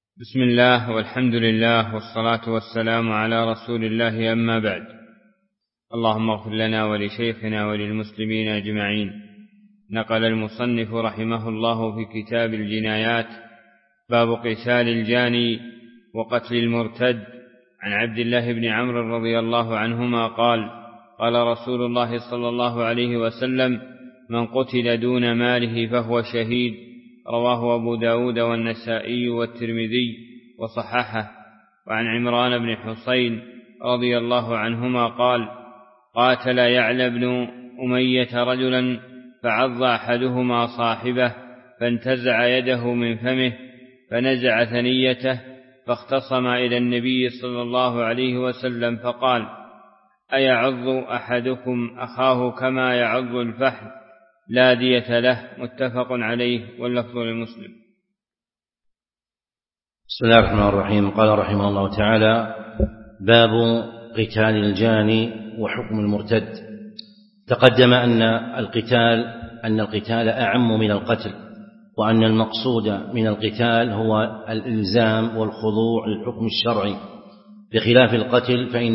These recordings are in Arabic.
بسم الله والحمد لله والصلاة والسلام على رسول الله، أما بعد. اللهم اغفر لنا ولشيخنا وللمسلمين أجمعين. نقل المصنف رحمه الله في كتاب الجنايات باب قتال الجاني وقتل المرتد عن عبد الله بن عمرو رضي الله عنهما قال: قال رسول الله صلى الله عليه وسلم: من قتل دون ماله فهو شهيد. رواه أبو داود والنسائي والترمذي وصححه. وعن عمران بن حسين رضي الله عنهما قال: قاتل يعلى بن أمية رجلا فعض أحدهما صاحبه فانتزع يده من فمه فنزع ثنيته، فاختصما إلى النبي صلى الله عليه وسلم فقال: أيعض أحدكم أخاه كما يعض الفحل؟ لا دية له. متفق عليه، واللفظ لمسلم. بسم الله الرحمن الرحيم. قال رحمه الله تعالى: باب قتال الجاني وحكم المرتد. تقدم أن القتال أعم من القتل، وأن المقصود من القتال هو الإلزام والخضوع للحكم الشرعي، بخلاف القتل فإن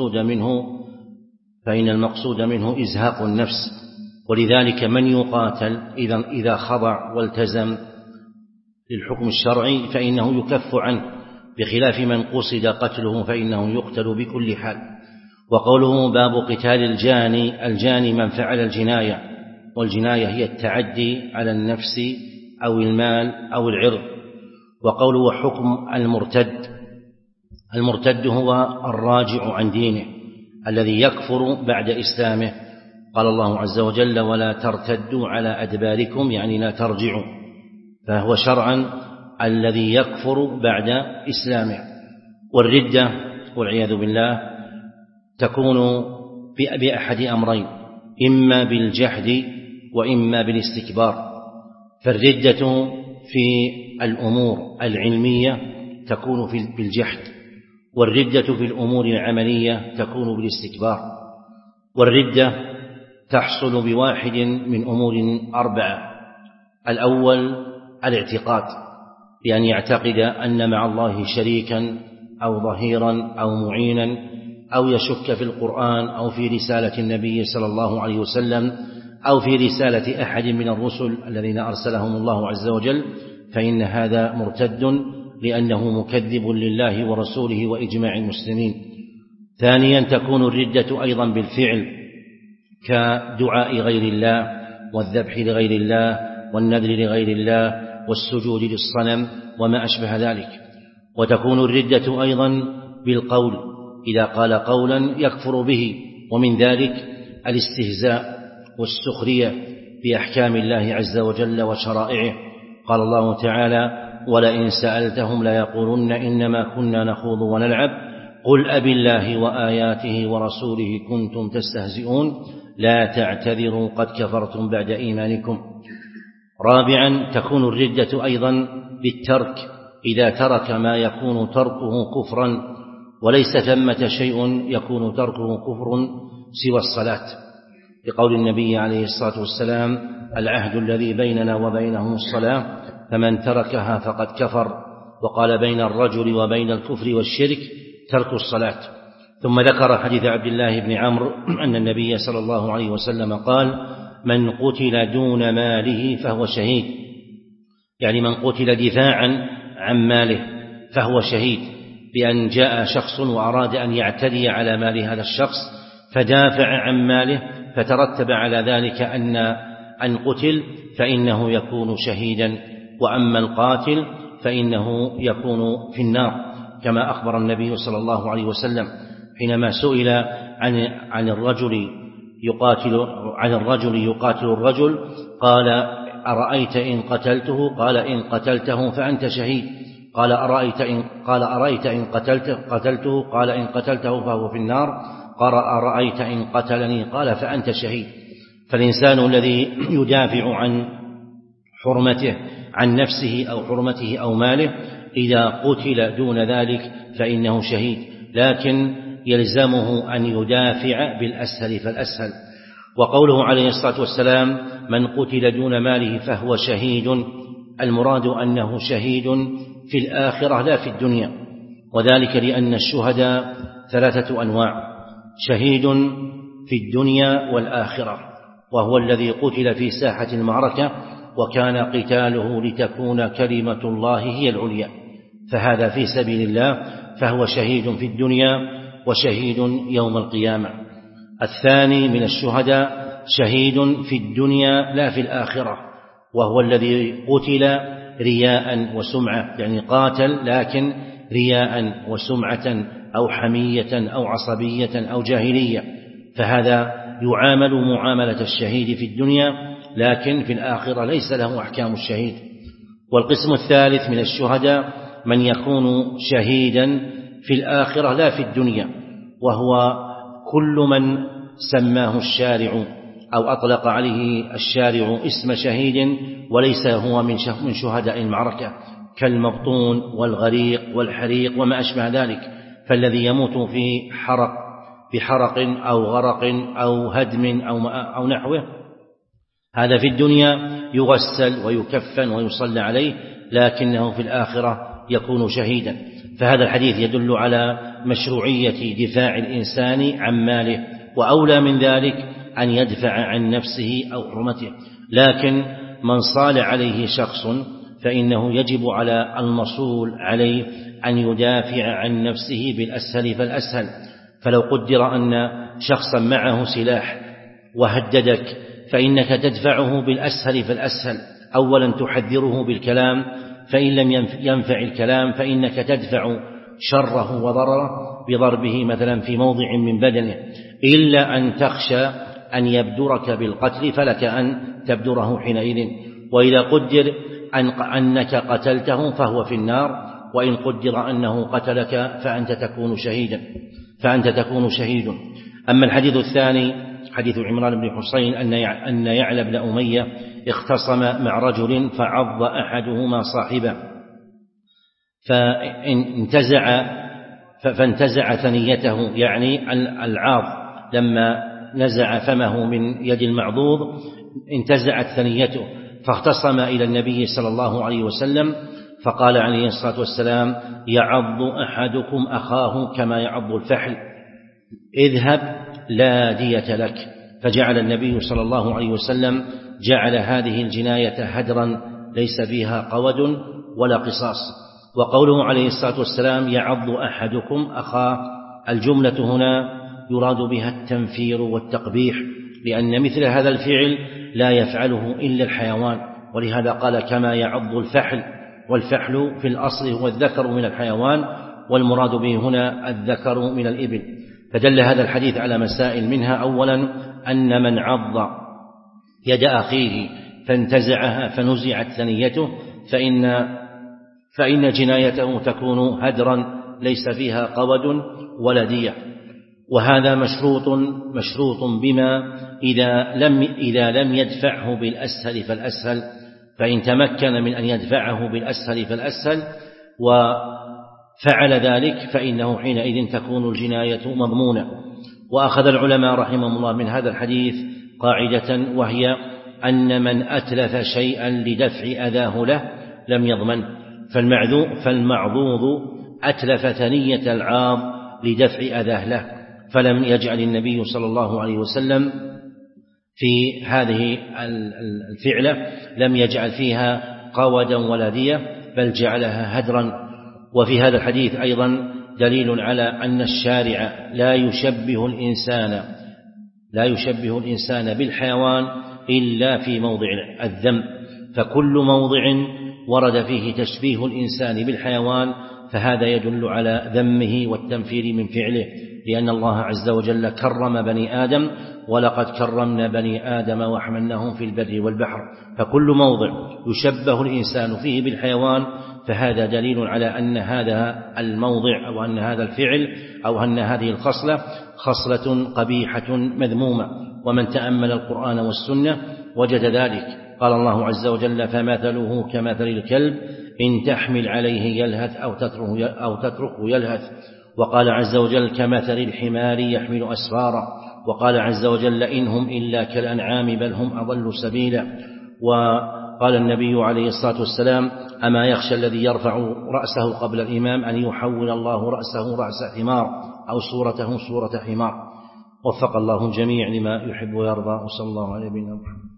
المقصود منه إزهاق النفس. ولذلك من يقاتل إذا خضع والتزم للحكم الشرعي فإنه يكف عنه، بخلاف من قصد قتله فإنه يقتل بكل حال. وقوله باب قتال الجاني من فعل الجناية، والجناية هي التعدي على النفس أو المال أو العرض. وقوله حكم المرتد هو الراجع عن دينه الذي يكفر بعد إسلامه. قال الله عز وجل: ولا ترتدوا على أدباركم، يعني لا ترجعوا. فهو شرعا الذي يكفر بعد إسلامه. والردة والعياذ بالله تكون بأحد أمرين: إما بالجحد وإما بالاستكبار. فالردة في الأمور العلمية تكون بالجحد، والردة في الأمور العملية تكون بالاستكبار. والردة تحصل بواحد من أمور 4: الأول الاعتقاد، بأن يعتقد أن مع الله شريكا أو ظهيرا أو معينا، أو يشك في القرآن أو في رسالة النبي صلى الله عليه وسلم، أو في رسالة أحد من الرسل الذين أرسلهم الله عز وجل، فإن هذا مرتد لأنه مكذب لله ورسوله وإجماع المسلمين. ثانيا تكون الردة أيضا بالفعل، كدعاء غير الله والذبح لغير الله والنذر لغير الله والسجود للصنم وما أشبه ذلك. وتكون الردة أيضا بالقول، إذا قال قولا يكفر به، ومن ذلك الاستهزاء والسخرية بأحكام الله عز وجل وشرائعه. قال الله تعالى: ولئن سألتهم ليقولن إنما كنا نخوض ونلعب قل أبالله وآياته ورسوله كنتم تستهزئون لا تعتذروا قد كفرتم بعد إيمانكم. رابعا تكون الردة أيضا بالترك، إذا ترك ما يكون تركه كفرا، وليس ثمة شيء يكون تركه كفر سوى الصلاة، لقول النبي عليه الصلاة والسلام: العهد الذي بيننا وبينهم الصلاة فمن تركها فقد كفر. وقال: بين الرجل وبين الكفر والشرك ترك الصلاة. ثم ذكر حديث عبد الله بن عمرو أن النبي صلى الله عليه وسلم قال: من قتل دون ماله فهو شهيد، يعني من قتل دفاعا عن ماله فهو شهيد، بأن جاء شخص وأراد أن يعتدي على مال هذا الشخص فدافع عن ماله فترتب على ذلك أن قتل، فإنه يكون شهيدا. وأما القاتل فإنه يكون في النار، كما أخبر النبي صلى الله عليه وسلم حينما سئل عن الرجل يقاتل الرجل، قال: أرأيت إن قتلته؟ قال: إن قتلته فأنت شهيد. قال: أرأيت إن قتلته؟ قال: إن قتلته فهو في النار. قال: أرأيت إن قتلني؟ قال: فأنت شهيد. فالإنسان الذي يدافع عن حرمته، عن نفسه أو حرمته أو ماله، إذا قتل دون ذلك فإنه شهيد، لكن يلزمه أن يدافع بالأسهل فالأسهل. وقوله عليه الصلاة والسلام: من قتل دون ماله فهو شهيد، المراد أنه شهيد في الآخرة لا في الدنيا، وذلك لأن الشهداء 3 أنواع: شهيد في الدنيا والآخرة، وهو الذي قتل في ساحة المعركة وكان قتاله لتكون كلمة الله هي العليا، فهذا في سبيل الله، فهو شهيد في الدنيا وشهيد يوم القيامة. الثاني من الشهداء شهيد في الدنيا لا في الآخرة، وهو الذي قتل رياء وسمعة، يعني قاتل لكن رياء وسمعة أو حمية أو عصبية أو جاهلية، فهذا يعامل معاملة الشهيد في الدنيا، لكن في الآخرة ليس له أحكام الشهيد. والقسم الثالث من الشهداء من يكون شهيدا في الآخرة لا في الدنيا، وهو كل من سماه الشارع أو أطلق عليه الشارع اسم شهيد وليس هو من شهداء المعركة، كالمبطون والغريق والحريق وما أشبه ذلك، فالذي يموت في بحرق أو غرق أو هدم أو نحوه، هذا في الدنيا يغسل ويكفن ويصلى عليه، لكنه في الآخرة يكون شهيدا. فهذا الحديث يدل على مشروعية دفاع الإنسان عن ماله، وأولى من ذلك أن يدفع عن نفسه أو حرمته. لكن من صال عليه شخص فإنه يجب على المصول عليه أن يدافع عن نفسه بالأسهل فالأسهل. فلو قدر أن شخصا معه سلاح وهددك فإنك تدفعه بالأسهل فالأسهل، أولا تحذره بالكلام، فإن لم ينفع الكلام فإنك تدفع شره وضرره بضربه مثلا في موضع من بدنه، إلا أن تخشى أن يبدرك بالقتل فلك أن تبدره حينئذ. وإذا قدر أنك قتلته فهو في النار، وإن قدر أنه قتلك فأنت تكون شهيد. أما الحديث الثاني حديث عمران بن حسين أن يعلى بن أمية اختصم مع رجل فعض أحدهما صاحبه فانتزع ثنيته، يعني العاض لما نزع فمه من يد المعضوض انتزعت ثنيته، فاختصم إلى النبي صلى الله عليه وسلم فقال عليه الصلاة والسلام: يعض أحدكم أخاه كما يعض الفحل، اذهب لا دية لك. فجعل النبي صلى الله عليه وسلم جعل هذه الجناية هدرا ليس فيها قود ولا قصاص. وقوله عليه الصلاة والسلام: يعض أحدكم أخاه، الجملة هنا يراد بها التنفير والتقبيح، لأن مثل هذا الفعل لا يفعله إلا الحيوان، ولهذا قال كما يعض الفحل، والفحل في الأصل هو الذكر من الحيوان، والمراد به هنا الذكر من الإبل. فدل هذا الحديث على مسائل، منها أولا أن من عض يد أخيه فانتزعها فنزعت ثنيته فإن جنايته تكون هدرا ليس فيها قود ولا دية. وهذا مشروط بما إذا لم يدفعه بالأسهل فالأسهل، فإن تمكن من أن يدفعه بالأسهل فالأسهل وفعل ذلك فإنه حينئذ تكون الجناية مضمونة. وأخذ العلماء رحمهم الله من هذا الحديث قاعدة، وهي أن من أتلف شيئا لدفع أذاه له لم يضمن، فالمعضوض أتلف ثنية العاض لدفع أذاه له، فلم يجعل النبي صلى الله عليه وسلم في هذه الفعلة لم يجعل فيها قودا ولا دية، بل جعلها هدرا. وفي هذا الحديث أيضا دليل على أن الشارع لا يشبه الإنسان بالحيوان إلا في موضع الذم، فكل موضع ورد فيه تشبيه الإنسان بالحيوان فهذا يدل على ذمه والتنفير من فعله، لأن الله عز وجل كرم بني آدم: ولقد كرمنا بني آدم وحملناهم في البر والبحر. فكل موضع يشبه الإنسان فيه بالحيوان فهذا دليل على أن هذا الموضع أو أن هذا الفعل أو أن هذه الخصلة خصلة قبيحة مذمومة. ومن تأمل القرآن والسنة وجد ذلك. قال الله عز وجل: فمثله كمثل الكلب إن تحمل عليه يلهث أو تتركه يلهث. وقال عز وجل: كمثل الحمار يحمل أسفارا. وقال عز وجل: إن هم إلا كالأنعام بل هم أضل سبيلا. قال النبي عليه الصلاة والسلام: أما يخشى الذي يرفع رأسه قبل الإمام أن يحول الله رأسه رأس حمار أو صورته صورة حمار. وفق الله الجميع لما يحب ويرضى، وصلى الله على نبينا محمد.